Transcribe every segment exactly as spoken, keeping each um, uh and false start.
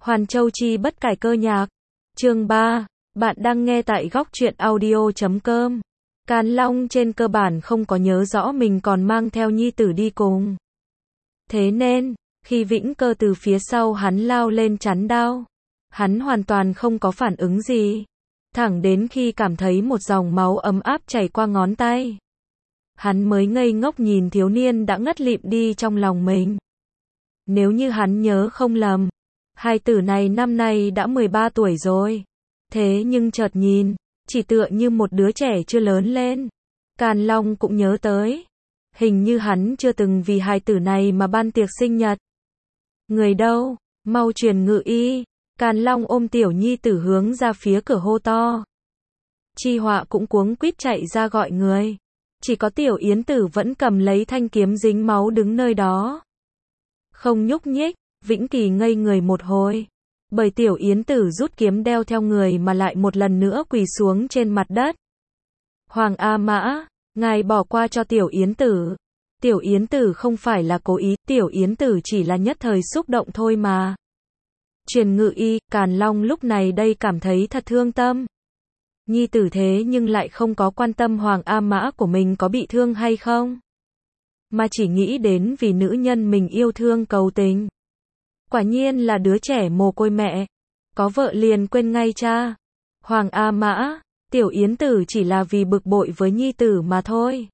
Hoàn Châu Chi bất cải cơ nhạc. Chương ba. Bạn đang nghe tại góc truyện audio chấm com. Càn Long trên cơ bản không có nhớ rõ mình còn mang theo nhi tử đi cùng. Thế nên, khi Vĩnh Cơ từ phía sau hắn lao lên chắn đao, hắn hoàn toàn không có phản ứng gì. Thẳng đến khi cảm thấy một dòng máu ấm áp chảy qua ngón tay, hắn mới ngây ngốc nhìn thiếu niên đã ngất lịm đi trong lòng mình. Nếu như hắn nhớ không lầm, hai tử này năm nay đã mười ba tuổi rồi. Thế nhưng chợt nhìn, chỉ tựa như một đứa trẻ chưa lớn lên. Càn Long cũng nhớ tới, hình như hắn chưa từng vì hai tử này mà ban tiệc sinh nhật. Người đâu, mau truyền ngự y. Càn Long ôm tiểu nhi tử hướng ra phía cửa hô to. Chi Họa cũng cuống quýt chạy ra gọi người. Chỉ có tiểu Yến Tử vẫn cầm lấy thanh kiếm dính máu đứng nơi đó, không nhúc nhích. Vĩnh Kỳ ngây người một hồi, bởi tiểu Yến Tử rút kiếm đeo theo người mà lại một lần nữa quỳ xuống trên mặt đất. Hoàng A Mã, ngài bỏ qua cho tiểu Yến Tử. Tiểu Yến Tử không phải là cố ý, tiểu Yến Tử chỉ là nhất thời xúc động thôi mà. Truyền ngự y. Càn Long lúc này đây cảm thấy thật thương tâm. Nhi tử thế nhưng lại không có quan tâm Hoàng A Mã của mình có bị thương hay không, mà chỉ nghĩ đến vì nữ nhân mình yêu thương cầu tình. Quả nhiên là đứa trẻ mồ côi mẹ, có vợ liền quên ngay cha. Hoàng A Mã, tiểu Yến Tử chỉ là vì bực bội với nhi tử mà thôi.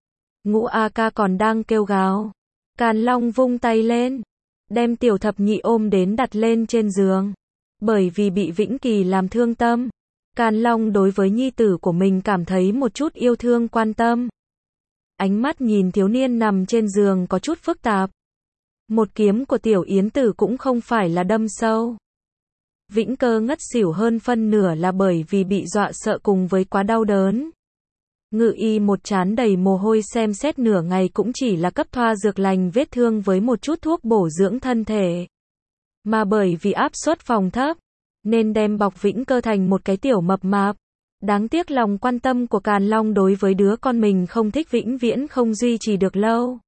Ngũ A Ca còn đang kêu gào. Càn Long vung tay lên, đem tiểu thập nhị ôm đến đặt lên trên giường. Bởi vì bị Vĩnh Kỳ làm thương tâm, Càn Long đối với nhi tử của mình cảm thấy một chút yêu thương quan tâm. Ánh mắt nhìn thiếu niên nằm trên giường có chút phức tạp. Một kiếm của tiểu Yến Tử cũng không phải là đâm sâu. Vĩnh Cơ ngất xỉu hơn phân nửa là bởi vì bị dọa sợ cùng với quá đau đớn. Ngự y một trán đầy mồ hôi xem xét nửa ngày cũng chỉ là cấp thoa dược lành vết thương với một chút thuốc bổ dưỡng thân thể. Mà bởi vì áp suất phòng thấp, nên đem bọc Vĩnh Cơ thành một cái tiểu mập mạp. Đáng tiếc lòng quan tâm của Càn Long đối với đứa con mình không thích vĩnh viễn không duy trì được lâu.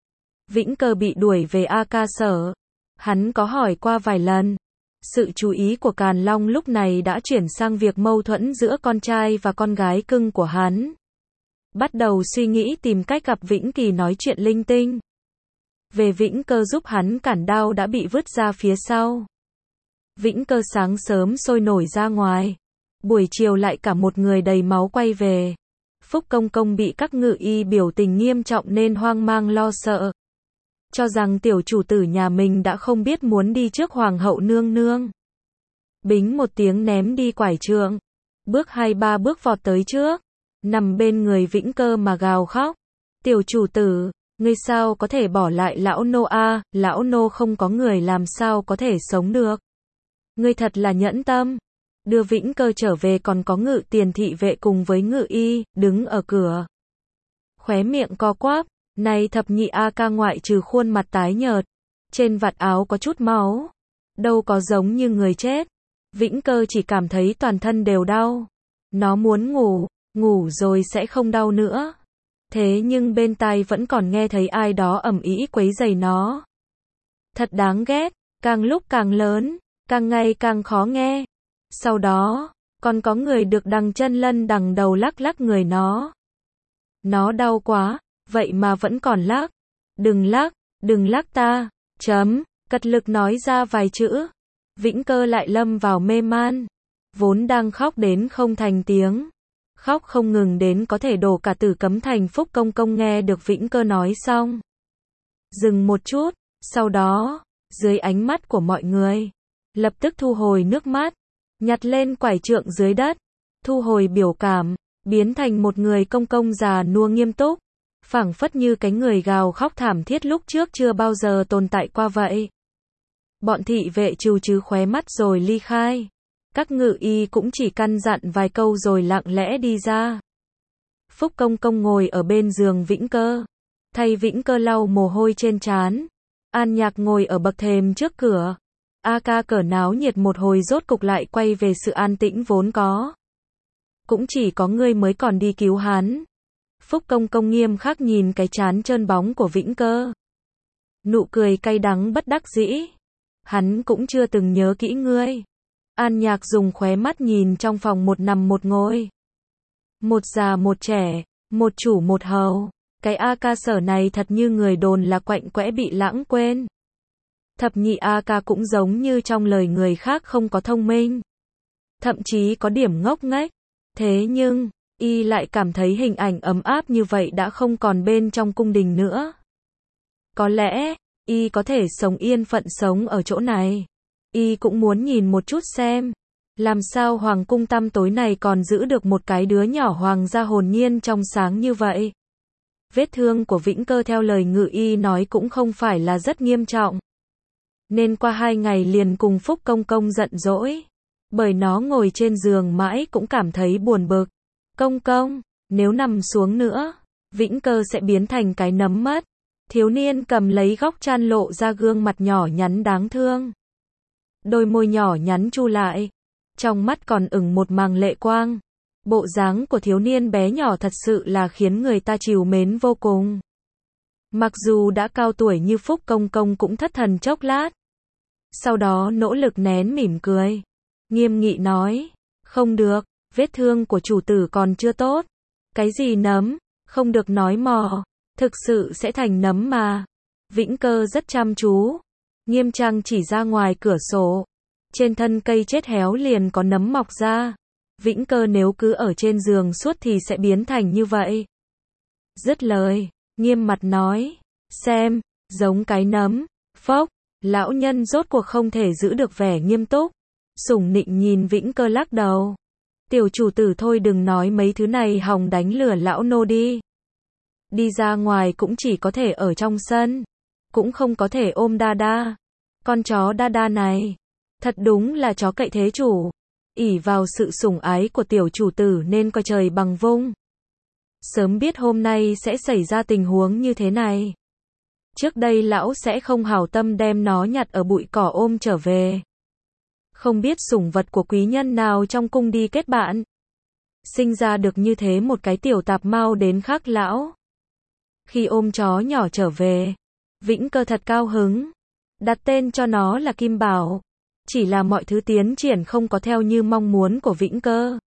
Vĩnh Cơ bị đuổi về A Ca sở. Hắn có hỏi qua vài lần. Sự chú ý của Càn Long lúc này đã chuyển sang việc mâu thuẫn giữa con trai và con gái cưng của hắn. Bắt đầu suy nghĩ tìm cách gặp Vĩnh Kỳ nói chuyện linh tinh. Về Vĩnh Cơ giúp hắn cản đao đã bị vứt ra phía sau. Vĩnh Cơ sáng sớm sôi nổi ra ngoài, buổi chiều lại cả một người đầy máu quay về. Phúc Công Công bị các ngự y biểu tình nghiêm trọng nên hoang mang lo sợ, cho rằng tiểu chủ tử nhà mình đã không biết muốn đi trước hoàng hậu nương nương. Bính một tiếng ném đi quải trượng, bước hai ba bước vọt tới trước, nằm bên người Vĩnh Cơ mà gào khóc. Tiểu chủ tử, ngươi sao có thể bỏ lại lão nô a, lão nô không có người làm sao có thể sống được. Ngươi thật là nhẫn tâm. Đưa Vĩnh Cơ trở về còn có Ngự Tiền thị vệ cùng với ngự y, đứng ở cửa. Khóe miệng co quắp, này thập nhị A Ca ngoại trừ khuôn mặt tái nhợt, trên vạt áo có chút máu, đâu có giống như người chết. Vĩnh Cơ chỉ cảm thấy toàn thân đều đau. Nó muốn ngủ, ngủ rồi sẽ không đau nữa. Thế nhưng bên tai vẫn còn nghe thấy ai đó ầm ĩ quấy rầy nó. Thật đáng ghét, càng lúc càng lớn, càng ngày càng khó nghe. Sau đó, còn có người được đằng chân lân đằng đầu lắc lắc người nó. Nó đau quá, vậy mà vẫn còn lắc. Đừng lắc, đừng lắc ta, chấm, cật lực nói ra vài chữ. Vĩnh Cơ lại lâm vào mê man, vốn đang khóc đến không thành tiếng. Khóc không ngừng đến có thể đổ cả Tử Cấm Thành. Phúc Công Công nghe được Vĩnh Cơ nói xong, dừng một chút, sau đó, dưới ánh mắt của mọi người, lập tức thu hồi nước mắt, nhặt lên quải trượng dưới đất, thu hồi biểu cảm, biến thành một người công công già nua nghiêm túc, phảng phất như cái người gào khóc thảm thiết lúc trước chưa bao giờ tồn tại qua vậy. Bọn thị vệ trừ trừ khóe mắt rồi ly khai. Các ngự y cũng chỉ căn dặn vài câu rồi lặng lẽ đi ra. Phúc Công Công ngồi ở bên giường Vĩnh Cơ, thay Vĩnh Cơ lau mồ hôi trên trán. An Nhạc ngồi ở bậc thềm trước cửa. A Ca cỡ náo nhiệt một hồi rốt cục lại quay về sự an tĩnh vốn có. Cũng chỉ có ngươi mới còn đi cứu hắn. Phúc Công Công nghiêm khắc nhìn cái trán trơn bóng của Vĩnh Cơ. Nụ cười cay đắng bất đắc dĩ. hắn cũng chưa từng nhớ kỹ ngươi. An Nhạc dùng khóe mắt nhìn trong phòng một nằm một ngồi. Một già một trẻ, một chủ một hầu. Cái A ca sở này thật như người đồn là quạnh quẽ bị lãng quên. Thập nhị A ca cũng giống như trong lời người khác không có thông minh. Thậm chí có điểm ngốc nghếch. Thế nhưng, y lại cảm thấy hình ảnh ấm áp như vậy đã không còn bên trong cung đình nữa. Có lẽ, y có thể sống yên phận sống ở chỗ này. Y cũng muốn nhìn một chút xem, làm sao hoàng cung tăm tối này còn giữ được một cái đứa nhỏ hoàng gia hồn nhiên trong sáng như vậy. Vết thương của Vĩnh Cơ theo lời Ngự Y nói cũng không phải là rất nghiêm trọng. Nên qua hai ngày liền cùng Phúc Công Công giận dỗi. Bởi nó ngồi trên giường mãi cũng cảm thấy buồn bực. Công công, nếu nằm xuống nữa, Vĩnh Cơ sẽ biến thành cái nấm mất. Thiếu niên cầm lấy góc chăn lộ ra gương mặt nhỏ nhắn đáng thương. Đôi môi nhỏ nhắn chu lại. Trong mắt còn ửng một màng lệ quang. Bộ dáng của thiếu niên bé nhỏ thật sự là khiến người ta trìu mến vô cùng. Mặc dù đã cao tuổi như Phúc Công Công cũng thất thần chốc lát. Sau đó nỗ lực nén mỉm cười. Nghiêm nghị nói, không được, vết thương của chủ tử còn chưa tốt. Cái gì nấm, không được nói mò, thực sự sẽ thành nấm mà. Vĩnh Cơ rất chăm chú. Nghiêm trang chỉ ra ngoài cửa sổ. Trên thân cây chết héo liền có nấm mọc ra. Vĩnh Cơ nếu cứ ở trên giường suốt thì sẽ biến thành như vậy. Dứt lời, nghiêm mặt nói, xem, giống cái nấm. Phốc, lão nhân rốt cuộc không thể giữ được vẻ nghiêm túc. Sủng nịnh nhìn Vĩnh Cơ lắc đầu. Tiểu chủ tử thôi đừng nói mấy thứ này hòng đánh lừa lão nô đi. Đi ra ngoài cũng chỉ có thể ở trong sân. Cũng không có thể ôm đa đa. Con chó đa đa này. Thật đúng là chó cậy thế chủ. Ỷ vào sự sủng ái của tiểu chủ tử nên coi trời bằng vung. Sớm biết hôm nay sẽ xảy ra tình huống như thế này. Trước đây lão sẽ không hảo tâm đem nó nhặt ở bụi cỏ ôm trở về. Không biết sủng vật của quý nhân nào trong cung đi kết bạn. Sinh ra được như thế một cái tiểu tạp mau đến khác lão. Khi ôm chó nhỏ trở về, Vĩnh Cơ thật cao hứng. Đặt tên cho nó là Kim Bảo. Chỉ là mọi thứ tiến triển không có theo như mong muốn của Vĩnh Cơ.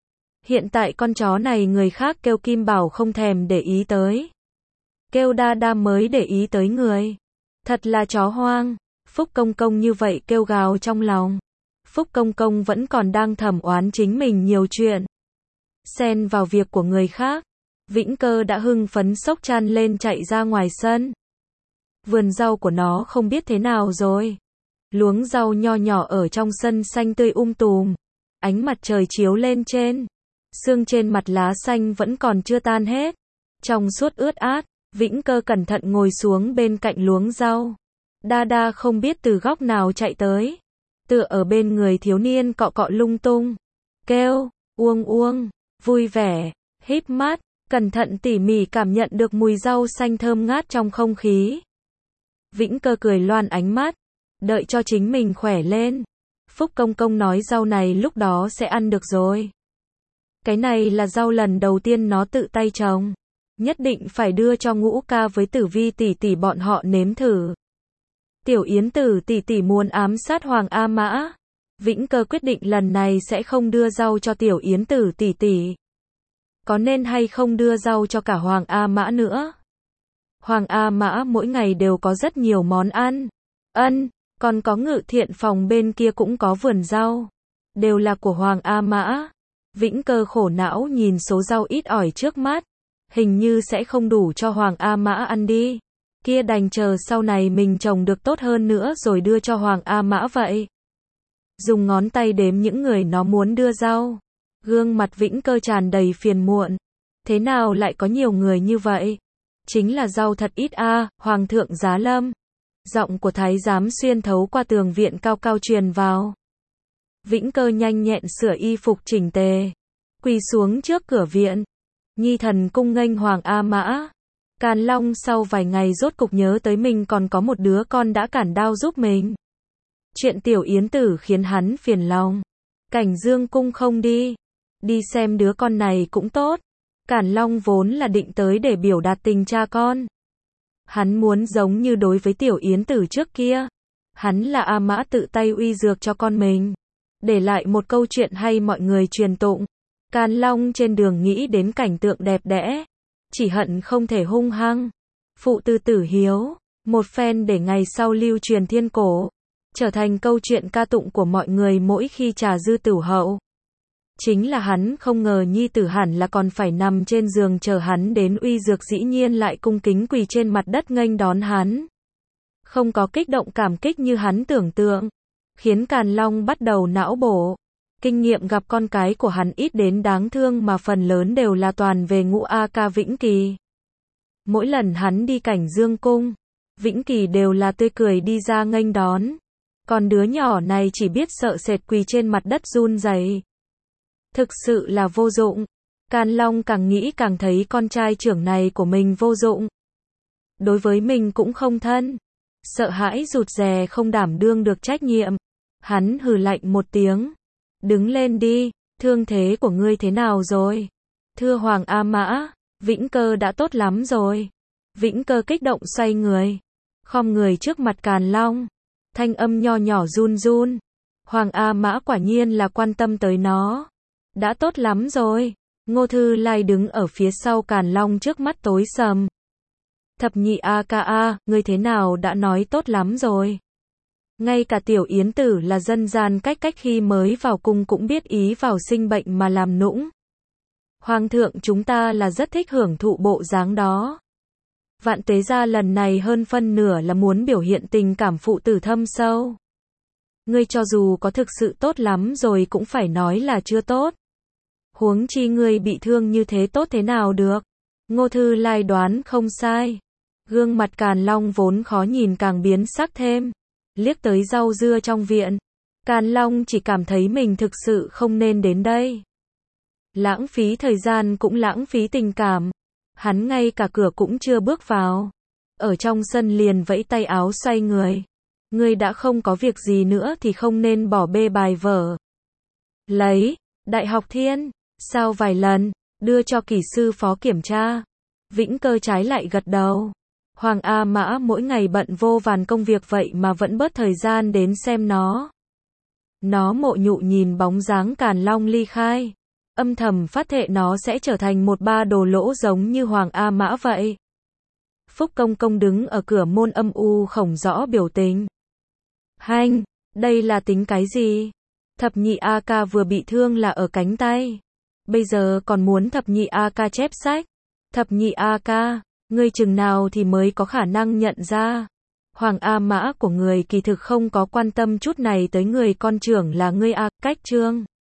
Hiện tại con chó này người khác kêu Kim Bảo không thèm để ý tới. Kêu đa đa mới để ý tới người. Thật là chó hoang. Phúc Công Công như vậy kêu gào trong lòng. Phúc Công Công vẫn còn đang thẩm oán chính mình nhiều chuyện. Xen vào việc của người khác. Vĩnh Cơ đã hưng phấn xốc chăn lên chạy ra ngoài sân. Vườn rau của nó không biết thế nào rồi. Luống rau nho nhỏ ở trong sân xanh tươi um tùm. Ánh mặt trời chiếu lên trên. Sương trên mặt lá xanh vẫn còn chưa tan hết. Trong suốt ướt át, Vĩnh Cơ cẩn thận ngồi xuống bên cạnh luống rau. Đa đa không biết từ góc nào chạy tới. Tựa ở bên người thiếu niên cọ cọ lung tung. Kêu, uông uông, vui vẻ, híp mắt, cẩn thận tỉ mỉ cảm nhận được mùi rau xanh thơm ngát trong không khí. Vĩnh Cơ cười loan ánh mắt. Đợi cho chính mình khỏe lên. Phúc Công Công nói rau này lúc đó sẽ ăn được rồi. Cái này là rau lần đầu tiên nó tự tay trồng. Nhất định phải đưa cho Ngũ ca với Tử Vi tỷ tỷ bọn họ nếm thử. Tiểu Yến Tử tỷ tỷ muốn ám sát Hoàng A Mã. Vĩnh Cơ quyết định lần này sẽ không đưa rau cho Tiểu Yến Tử tỷ tỷ. Có nên hay không đưa rau cho cả Hoàng A Mã nữa? Hoàng A Mã mỗi ngày đều có rất nhiều món ăn. Ân, còn có Ngự Thiện phòng bên kia cũng có vườn rau. Đều là của Hoàng A Mã. Vĩnh Cơ khổ não nhìn số rau ít ỏi trước mắt. Hình như sẽ không đủ cho Hoàng A Mã ăn đi. Kia đành chờ sau này mình trồng được tốt hơn nữa rồi đưa cho Hoàng A Mã vậy. Dùng ngón tay đếm những người nó muốn đưa rau. Gương mặt Vĩnh Cơ tràn đầy phiền muộn. Thế nào lại có nhiều người như vậy? Chính là rau thật ít a, à, Hoàng thượng giá lâm. Giọng của thái giám xuyên thấu qua tường viện cao cao truyền vào. Vĩnh Cơ nhanh nhẹn sửa y phục chỉnh tề. Quỳ xuống trước cửa viện. Nhi thần cung nghênh Hoàng A Mã. Càn Long sau vài ngày rốt cục nhớ tới mình còn có một đứa con đã cản đao giúp mình. Chuyện Tiểu Yến Tử khiến hắn phiền lòng. Cảnh Dương cung không đi. Đi xem đứa con này cũng tốt. Càn Long vốn là định tới để biểu đạt tình cha con. Hắn muốn giống như đối với Tiểu Yến Tử trước kia. Hắn là A Mã tự tay uy dược cho con mình. Để lại một câu chuyện hay mọi người truyền tụng. Càn Long trên đường nghĩ đến cảnh tượng đẹp đẽ. Chỉ hận không thể hung hăng. Phụ tư tử hiếu. Một phen để ngày sau lưu truyền thiên cổ. Trở thành câu chuyện ca tụng của mọi người mỗi khi trà dư tửu hậu. Chính là hắn không ngờ nhi tử hẳn là còn phải nằm trên giường chờ hắn đến uy dược, dĩ nhiên lại cung kính quỳ trên mặt đất nghênh đón hắn. Không có kích động cảm kích như hắn tưởng tượng. Khiến Càn Long bắt đầu não bổ. Kinh nghiệm gặp con cái của hắn ít đến đáng thương mà phần lớn đều là toàn về Ngũ A Ca Vĩnh Kỳ. Mỗi lần hắn đi cảnh Dương Cung, Vĩnh Kỳ đều là tươi cười đi ra nghênh đón. Còn đứa nhỏ này chỉ biết sợ sệt quỳ trên mặt đất run rẩy. Thực sự là vô dụng. Càn Long càng nghĩ càng thấy con trai trưởng này của mình vô dụng. Đối với mình cũng không thân. Sợ hãi rụt rè không đảm đương được trách nhiệm. Hắn hừ lạnh một tiếng. Đứng lên đi, thương thế của ngươi thế nào rồi? Thưa Hoàng A Mã, Vĩnh Cơ đã tốt lắm rồi. Vĩnh Cơ kích động xoay người. Khom người trước mặt Càn Long. Thanh âm nho nhỏ run run. Hoàng A Mã quả nhiên là quan tâm tới nó. Đã tốt lắm rồi. Ngô Thư Lai đứng ở phía sau Càn Long trước mắt tối sầm. Thập nhị A Ca A, ngươi thế nào đã nói tốt lắm rồi. Ngay cả Tiểu Yến Tử là dân gian cách cách khi mới vào cung cũng biết ý vào sinh bệnh mà làm nũng. Hoàng thượng chúng ta là rất thích hưởng thụ bộ dáng đó. Vạn Tế Gia lần này hơn phân nửa là muốn biểu hiện tình cảm phụ tử thâm sâu. Ngươi cho dù có thực sự tốt lắm rồi cũng phải nói là chưa tốt. Huống chi ngươi bị thương như thế tốt thế nào được. Ngô Thư Lai đoán không sai. Gương mặt Càn Long vốn khó nhìn càng biến sắc thêm. Liếc tới rau dưa trong viện. Càn Long chỉ cảm thấy mình thực sự không nên đến đây. Lãng phí thời gian cũng lãng phí tình cảm. Hắn ngay cả cửa cũng chưa bước vào. Ở trong sân liền vẫy tay áo xoay người. Ngươi đã không có việc gì nữa thì không nên bỏ bê bài vở. Lấy, Đại học Thiên, sao vài lần, đưa cho kỹ sư phó kiểm tra. Vĩnh Cơ trái lại gật đầu. Hoàng A Mã mỗi ngày bận vô vàn công việc vậy mà vẫn bớt thời gian đến xem nó. Nó mộ nhụ nhìn bóng dáng Càn Long ly khai. Âm thầm phát thệ nó sẽ trở thành một ba đồ lỗ giống như Hoàng A Mã vậy. Phúc Công Công đứng ở cửa môn âm u không rõ biểu tình. Hanh, đây là tính cái gì? Thập nhị A Ca vừa bị thương là ở cánh tay. Bây giờ còn muốn thập nhị A Ca chép sách. Thập nhị A Ca, ngươi chừng nào thì mới có khả năng nhận ra. Hoàng A Mã của người kỳ thực không có quan tâm chút này tới người con trưởng là ngươi A. Cách chương